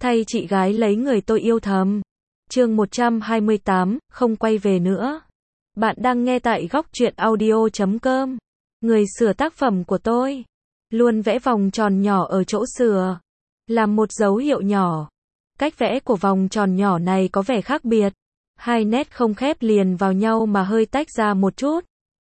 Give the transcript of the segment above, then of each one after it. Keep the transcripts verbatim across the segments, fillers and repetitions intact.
thay chị gái lấy người tôi yêu thầm. Chương một trăm hai mươi tám, không quay về nữa. Bạn đang nghe tại góc truyện audio chấm com. Người sửa tác phẩm của tôi luôn vẽ vòng tròn nhỏ ở chỗ sửa, làm một dấu hiệu nhỏ. Cách vẽ của vòng tròn nhỏ này có vẻ khác biệt. Hai nét không khép liền vào nhau mà hơi tách ra một chút.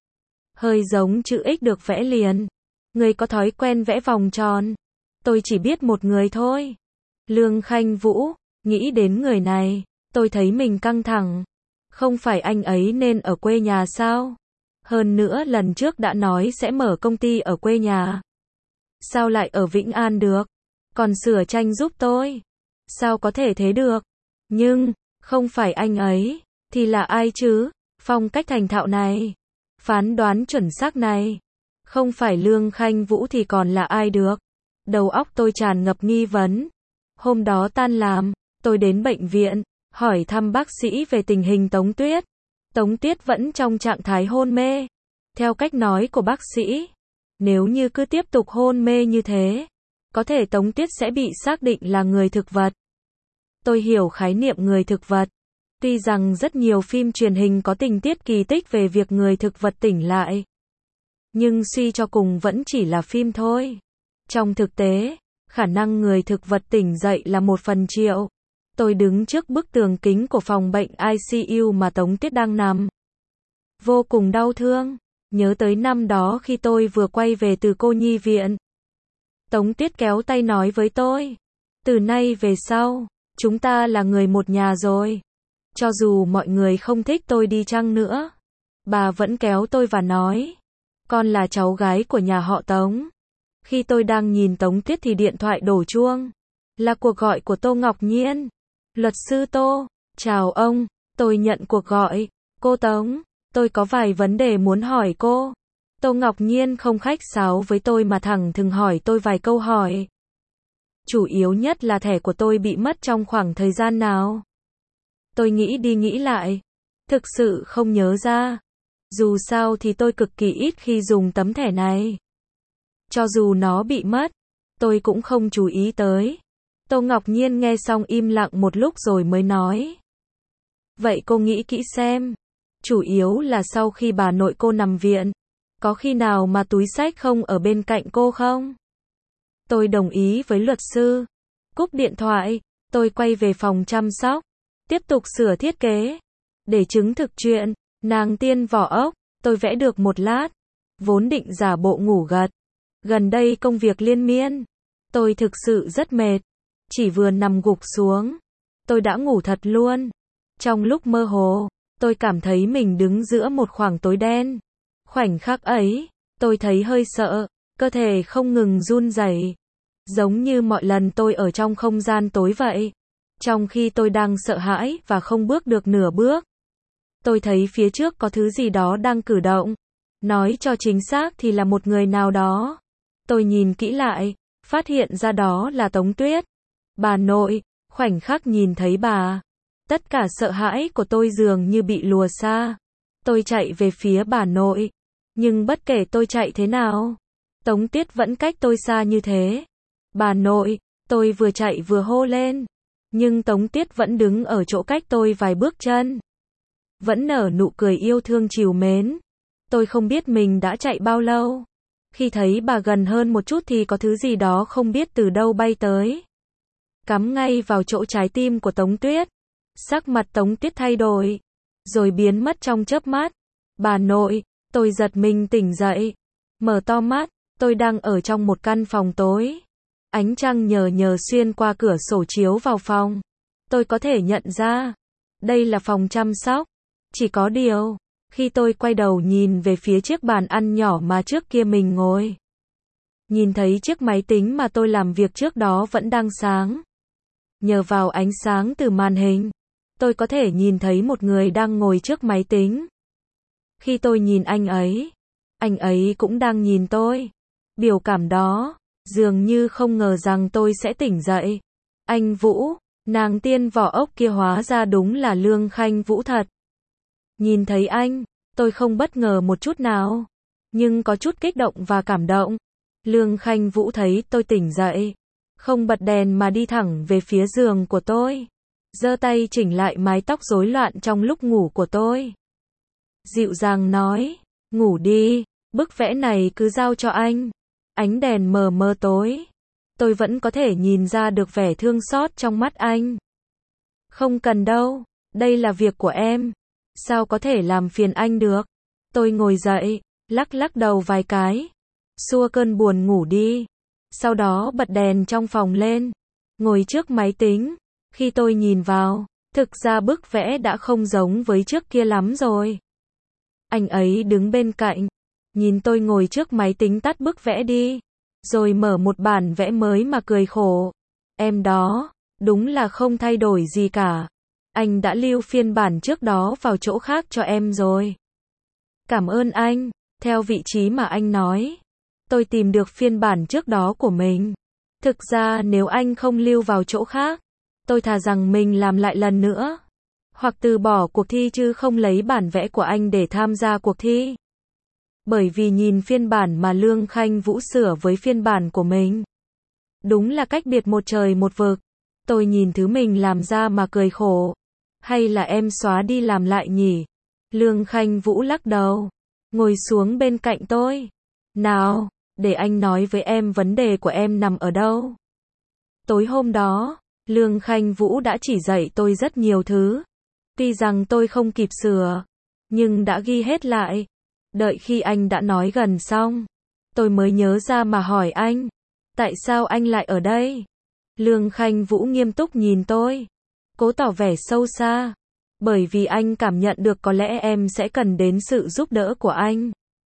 Hơi giống chữ X được vẽ liền. Người có thói quen vẽ vòng tròn? Tôi chỉ biết một người thôi. Lương Khanh Vũ. Nghĩ đến người này, tôi thấy mình căng thẳng. Không phải anh ấy nên ở quê nhà sao? Hơn nữa lần trước đã nói sẽ mở công ty ở quê nhà. Sao lại ở Vĩnh An được? Còn sửa tranh giúp tôi. Sao có thể thế được? Nhưng, không phải anh ấy, thì là ai chứ? Phong cách thành thạo này, phán đoán chuẩn xác này. Không phải Lương Khanh Vũ thì còn là ai được? Đầu óc tôi tràn ngập nghi vấn. Hôm đó tan làm, tôi đến bệnh viện, hỏi thăm bác sĩ về tình hình Tống Tuyết. Tống Tuyết vẫn trong trạng thái hôn mê. Theo cách nói của bác sĩ, nếu như cứ tiếp tục hôn mê như thế, có thể Tống Tuyết sẽ bị xác định là người thực vật. Tôi hiểu khái niệm người thực vật. Tuy rằng rất nhiều phim truyền hình có tình tiết kỳ tích về việc người thực vật tỉnh lại, nhưng suy cho cùng vẫn chỉ là phim thôi. Trong thực tế, khả năng người thực vật tỉnh dậy là một phần triệu. Tôi đứng trước bức tường kính của phòng bệnh i xê u mà Tống Tuyết đang nằm. Vô cùng đau thương. Nhớ tới năm đó khi tôi vừa quay về từ cô nhi viện. Tống Tuyết kéo tay nói với tôi. Từ nay về sau, chúng ta là người một nhà rồi. Cho dù mọi người không thích tôi đi chăng nữa, bà vẫn kéo tôi và nói. Con là cháu gái của nhà họ Tống. Khi tôi đang nhìn Tống Tuyết thì điện thoại đổ chuông. Là cuộc gọi của Tô Ngọc Nhiên. Luật sư Tô, chào ông, tôi nhận cuộc gọi. Cô Tống, tôi có vài vấn đề muốn hỏi cô. Tô Ngọc Nhiên không khách sáo với tôi mà thẳng thừng hỏi tôi vài câu hỏi. Chủ yếu nhất là thẻ của tôi bị mất trong khoảng thời gian nào. Tôi nghĩ đi nghĩ lại, thực sự không nhớ ra. Dù sao thì tôi cực kỳ ít khi dùng tấm thẻ này. Cho dù nó bị mất, tôi cũng không chú ý tới. Tô Ngọc Nhiên nghe xong im lặng một lúc rồi mới nói. Vậy cô nghĩ kỹ xem. Chủ yếu là sau khi bà nội cô nằm viện, có khi nào mà túi xách không ở bên cạnh cô không? Tôi đồng ý với luật sư. Cúp điện thoại, tôi quay về phòng chăm sóc, tiếp tục sửa thiết kế. Để chứng thực chuyện nàng tiên vỏ ốc, tôi vẽ được một lát. Vốn định giả bộ ngủ gật. Gần đây công việc liên miên, tôi thực sự rất mệt. Chỉ vừa nằm gục xuống, tôi đã ngủ thật luôn. Trong lúc mơ hồ, tôi cảm thấy mình đứng giữa một khoảng tối đen. Khoảnh khắc ấy, tôi thấy hơi sợ, cơ thể không ngừng run rẩy, giống như mọi lần tôi ở trong không gian tối vậy. Trong khi tôi đang sợ hãi và không bước được nửa bước, tôi thấy phía trước có thứ gì đó đang cử động. Nói cho chính xác thì là một người nào đó. Tôi nhìn kỹ lại, phát hiện ra đó là Tống Tuyết. Bà nội, khoảnh khắc nhìn thấy bà, tất cả sợ hãi của tôi dường như bị lùa xa. Tôi chạy về phía bà nội, nhưng bất kể tôi chạy thế nào, Tống Tuyết vẫn cách tôi xa như thế. Bà nội, tôi vừa chạy vừa hô lên, nhưng Tống Tuyết vẫn đứng ở chỗ cách tôi vài bước chân, vẫn nở nụ cười yêu thương trìu mến. Tôi không biết mình đã chạy bao lâu. Khi thấy bà gần hơn một chút thì có thứ gì đó không biết từ đâu bay tới, cắm ngay vào chỗ trái tim của Tống Tuyết. Sắc mặt Tống Tuyết thay đổi, rồi biến mất trong chớp mắt. Bà nội, tôi giật mình tỉnh dậy. Mở to mắt, tôi đang ở trong một căn phòng tối. Ánh trăng nhờ nhờ xuyên qua cửa sổ chiếu vào phòng. Tôi có thể nhận ra, đây là phòng chăm sóc. Chỉ có điều, khi tôi quay đầu nhìn về phía chiếc bàn ăn nhỏ mà trước kia mình ngồi, nhìn thấy chiếc máy tính mà tôi làm việc trước đó vẫn đang sáng. Nhờ vào ánh sáng từ màn hình, tôi có thể nhìn thấy một người đang ngồi trước máy tính. Khi tôi nhìn anh ấy, anh ấy cũng đang nhìn tôi. Biểu cảm đó, dường như không ngờ rằng tôi sẽ tỉnh dậy. Anh Vũ, nàng tiên vỏ ốc kia hóa ra đúng là Lương Khanh Vũ thật. Nhìn thấy anh, tôi không bất ngờ một chút nào, nhưng có chút kích động và cảm động. Lương Khanh Vũ thấy tôi tỉnh dậy, không bật đèn mà đi thẳng về phía giường của tôi, giơ tay chỉnh lại mái tóc rối loạn trong lúc ngủ của tôi. Dịu dàng nói, ngủ đi, bức vẽ này cứ giao cho anh. Ánh đèn mờ mờ tối, tôi vẫn có thể nhìn ra được vẻ thương xót trong mắt anh. Không cần đâu, đây là việc của em, sao có thể làm phiền anh được. Tôi ngồi dậy, lắc lắc đầu vài cái, xua cơn buồn ngủ đi. Sau đó bật đèn trong phòng lên, ngồi trước máy tính. Khi tôi nhìn vào, thực ra bức vẽ đã không giống với trước kia lắm rồi. Anh ấy đứng bên cạnh, nhìn tôi ngồi trước máy tính tắt bức vẽ đi, rồi mở một bản vẽ mới mà cười khổ. Em đó, đúng là không thay đổi gì cả. Anh đã lưu phiên bản trước đó vào chỗ khác cho em rồi. Cảm ơn anh, theo vị trí mà anh nói. Tôi tìm được phiên bản trước đó của mình. Thực ra nếu anh không lưu vào chỗ khác, tôi thà rằng mình làm lại lần nữa. Hoặc từ bỏ cuộc thi chứ không lấy bản vẽ của anh để tham gia cuộc thi. Bởi vì nhìn phiên bản mà Lương Khanh Vũ sửa với phiên bản của mình, đúng là cách biệt một trời một vực. Tôi nhìn thứ mình làm ra mà cười khổ. Hay là em xóa đi làm lại nhỉ? Lương Khanh Vũ lắc đầu, ngồi xuống bên cạnh tôi. Nào, để anh nói với em vấn đề của em nằm ở đâu. Tối hôm đó, Lương Khanh Vũ đã chỉ dạy tôi rất nhiều thứ. Tuy rằng tôi không kịp sửa, nhưng đã ghi hết lại. Đợi khi anh đã nói gần xong, tôi mới nhớ ra mà hỏi anh. Tại sao anh lại ở đây? Lương Khanh Vũ nghiêm túc nhìn tôi, cố tỏ vẻ sâu xa. Bởi vì anh cảm nhận được có lẽ em sẽ cần đến sự giúp đỡ của anh.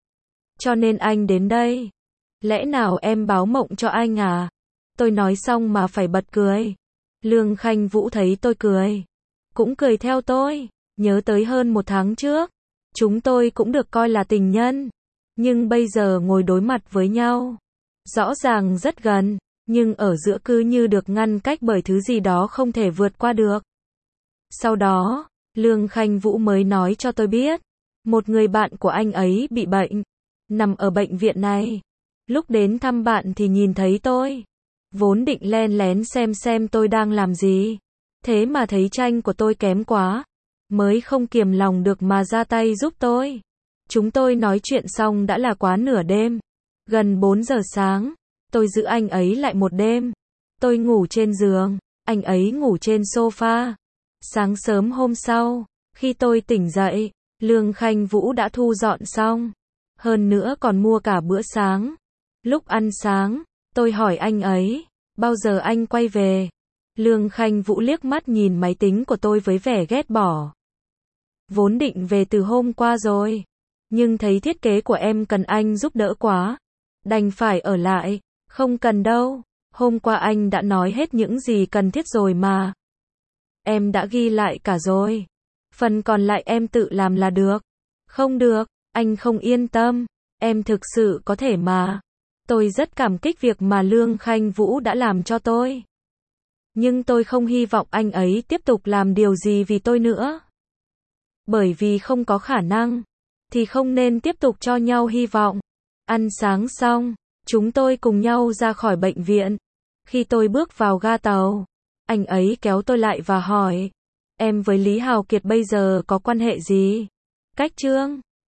Cho nên anh đến đây. Lẽ nào em báo mộng cho anh à? Tôi nói xong mà phải bật cười. Lương Khanh Vũ thấy tôi cười, cũng cười theo tôi. Nhớ tới hơn một tháng trước, chúng tôi cũng được coi là tình nhân. Nhưng bây giờ ngồi đối mặt với nhau, rõ ràng rất gần, nhưng ở giữa cứ như được ngăn cách bởi thứ gì đó không thể vượt qua được. Sau đó, Lương Khanh Vũ mới nói cho tôi biết, một người bạn của anh ấy bị bệnh, nằm ở bệnh viện này. Lúc đến thăm bạn thì nhìn thấy tôi, vốn định len lén xem xem tôi đang làm gì. Thế mà thấy tranh của tôi kém quá, mới không kiềm lòng được mà ra tay giúp tôi. Chúng tôi nói chuyện xong đã là quá nửa đêm, gần bốn giờ sáng. Tôi giữ anh ấy lại một đêm. Tôi ngủ trên giường, anh ấy ngủ trên sofa. Sáng sớm hôm sau, khi tôi tỉnh dậy, Lương Khanh Vũ đã thu dọn xong. Hơn nữa còn mua cả bữa sáng. Lúc ăn sáng, tôi hỏi anh ấy, bao giờ anh quay về? Lương Khanh Vũ liếc mắt nhìn máy tính của tôi với vẻ ghét bỏ. Vốn định về từ hôm qua rồi, nhưng thấy thiết kế của em cần anh giúp đỡ quá, đành phải ở lại. Không cần đâu, hôm qua anh đã nói hết những gì cần thiết rồi mà. Em đã ghi lại cả rồi. Phần còn lại em tự làm là được. Không được, anh không yên tâm. Em thực sự có thể mà. Tôi rất cảm kích việc mà Lương Khanh Vũ đã làm cho tôi. Nhưng tôi không hy vọng anh ấy tiếp tục làm điều gì vì tôi nữa. Bởi vì không có khả năng, thì không nên tiếp tục cho nhau hy vọng. Ăn sáng xong, chúng tôi cùng nhau ra khỏi bệnh viện. Khi tôi bước vào ga tàu, anh ấy kéo tôi lại và hỏi, em với Lý Hào Kiệt bây giờ có quan hệ gì? Cách Trương,